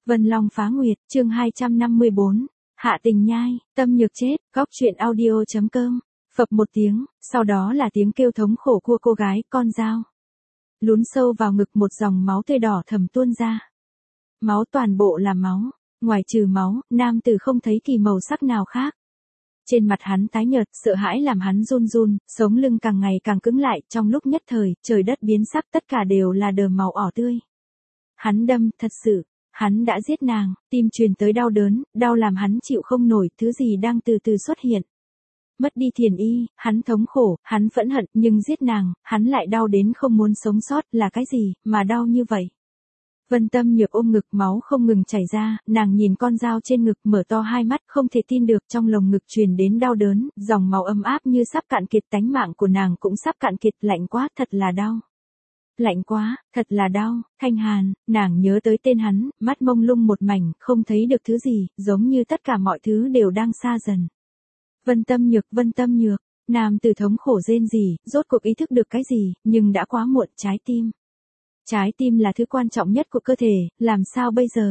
Vân Long phá nguyệt, chương 254. Hạ tình nhai, tâm nhược chết, góc truyện audio.com. Phập một tiếng, sau đó là tiếng kêu thống khổ của cô gái, con dao. Lún sâu vào ngực, một dòng máu tươi đỏ thầm tuôn ra. Máu, toàn bộ là máu. Ngoài trừ máu, nam tử không thấy kỳ màu sắc nào khác. Trên mặt hắn tái nhợt, sợ hãi làm hắn run run, sống lưng càng ngày càng cứng lại, trong lúc nhất thời, trời đất biến sắc, tất cả đều là đờ màu ỏ tươi. Hắn đâm, thật sự, hắn đã giết nàng, tim truyền tới đau đớn, đau làm hắn chịu không nổi, thứ gì đang từ từ xuất hiện. Mất đi Thiền Y, hắn thống khổ, hắn phẫn hận, nhưng giết nàng, hắn lại đau đến không muốn sống sót, là cái gì, mà đau như vậy. Vân Tâm Nhược ôm ngực, máu không ngừng chảy ra, nàng nhìn con dao trên ngực, mở to hai mắt, không thể tin được, trong lồng ngực truyền đến đau đớn, dòng máu ấm áp như sắp cạn kiệt, tánh mạng của nàng cũng sắp cạn kiệt, lạnh quá, thật là đau. Lạnh quá, thật là đau. Thanh Hàn, nàng nhớ tới tên hắn, mắt mông lung một mảnh, không thấy được thứ gì, giống như tất cả mọi thứ đều đang xa dần. Vân Tâm Nhược, nam tử thống khổ rên rỉ, rốt cuộc ý thức được cái gì, nhưng đã quá muộn. Trái tim là thứ quan trọng nhất của cơ thể, làm sao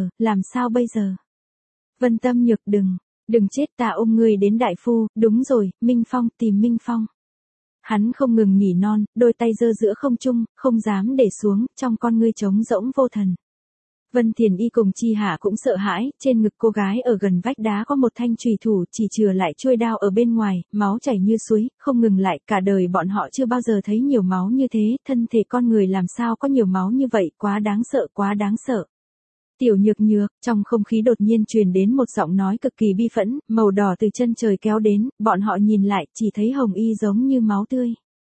bây giờ? Vân Tâm Nhược, đừng chết, ta ôm ngươi đến đại phu, đúng rồi, Minh Phong, tìm Minh Phong. Hắn không ngừng nỉ non, đôi tay giơ giữa không trung, không dám để xuống, trong con ngươi trống rỗng vô thần. Vân Thiền Y cùng Chi Hạ cũng sợ hãi, trên ngực cô gái ở gần vách đá có một thanh chùy thủ, chỉ chừa lại chuôi đao ở bên ngoài, máu chảy như suối, không ngừng lại, cả đời bọn họ chưa bao giờ thấy nhiều máu như thế, thân thể con người làm sao có nhiều máu như vậy, quá đáng sợ. Tiểu Nhược, trong không khí đột nhiên truyền đến một giọng nói cực kỳ bi phẫn, màu đỏ từ chân trời kéo đến, bọn họ nhìn lại, chỉ thấy hồng y giống như máu tươi.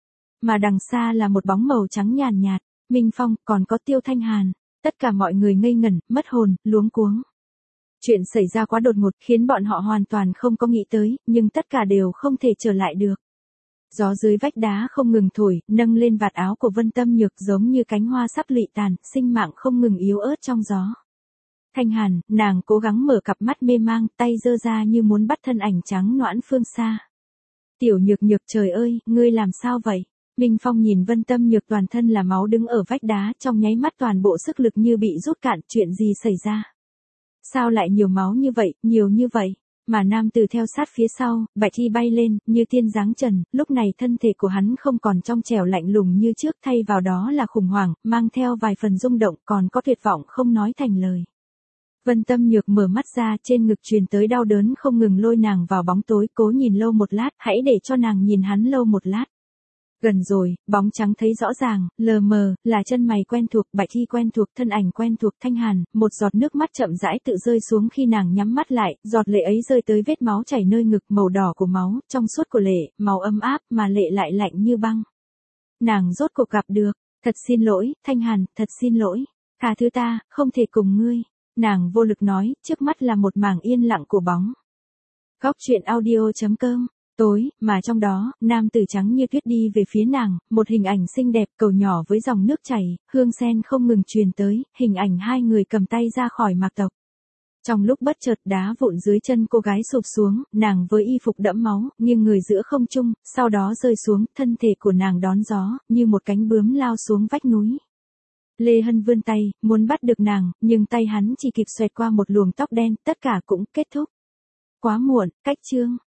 Mà đằng xa là một bóng màu trắng nhàn nhạt, Minh Phong, còn có Tiêu Thanh Hàn. Tất cả mọi người ngây ngẩn, mất hồn, luống cuống. Chuyện xảy ra quá đột ngột, khiến bọn họ hoàn toàn không có nghĩ tới, nhưng tất cả đều không thể trở lại được. Gió dưới vách đá không ngừng thổi, nâng lên vạt áo của Vân Tâm Nhược giống như cánh hoa sắp lụi tàn, sinh mạng không ngừng yếu ớt trong gió. Thanh Hàn, nàng cố gắng mở cặp mắt mê mang, tay giơ ra như muốn bắt thân ảnh trắng nõn phương xa. Tiểu Nhược, trời ơi, ngươi làm sao vậy? Minh Phong nhìn Vân Tâm Nhược toàn thân là máu đứng ở vách đá, trong nháy mắt toàn bộ sức lực như bị rút cạn, chuyện gì xảy ra? Sao lại nhiều máu nhiều như vậy? Mà nam tử theo sát phía sau, bạch y bay lên, như tiên giáng trần, lúc này thân thể của hắn không còn trong trẻo lạnh lùng như trước, thay vào đó là khủng hoảng, mang theo vài phần rung động, còn có tuyệt vọng không nói thành lời. Vân Tâm Nhược mở mắt ra, trên ngực truyền tới đau đớn không ngừng lôi nàng vào bóng tối, cố nhìn lâu một lát, hãy để cho nàng nhìn hắn lâu một lát. Gần rồi, bóng trắng thấy rõ ràng, lờ mờ, là chân mày quen thuộc, bạch y quen thuộc, thân ảnh quen thuộc. Thanh Hàn, một giọt nước mắt chậm rãi tự rơi xuống khi nàng nhắm mắt lại, giọt lệ ấy rơi tới vết máu chảy nơi ngực, màu đỏ của máu, trong suốt của lệ, màu ấm áp, mà lệ lại lạnh như băng. Nàng rốt cuộc gặp được, thật xin lỗi, Thanh Hàn, thật xin lỗi, tha thứ ta, không thể cùng ngươi. Nàng vô lực nói, trước mắt là một mảng yên lặng của bóng. Góc truyện audio.com. Tối, mà trong đó, nam tử trắng như tuyết đi về phía nàng, một hình ảnh xinh đẹp, cầu nhỏ với dòng nước chảy, hương sen không ngừng truyền tới, hình ảnh hai người cầm tay ra khỏi mạc tộc. Trong lúc bất chợt, đá vụn dưới chân cô gái sụp xuống, nàng với y phục đẫm máu, nghiêng người giữa không trung, sau đó rơi xuống, thân thể của nàng đón gió, như một cánh bướm lao xuống vách núi. Lê Hân vươn tay, muốn bắt được nàng, nhưng tay hắn chỉ kịp xoẹt qua một luồng tóc đen, tất cả cũng kết thúc. Quá muộn, cách chương.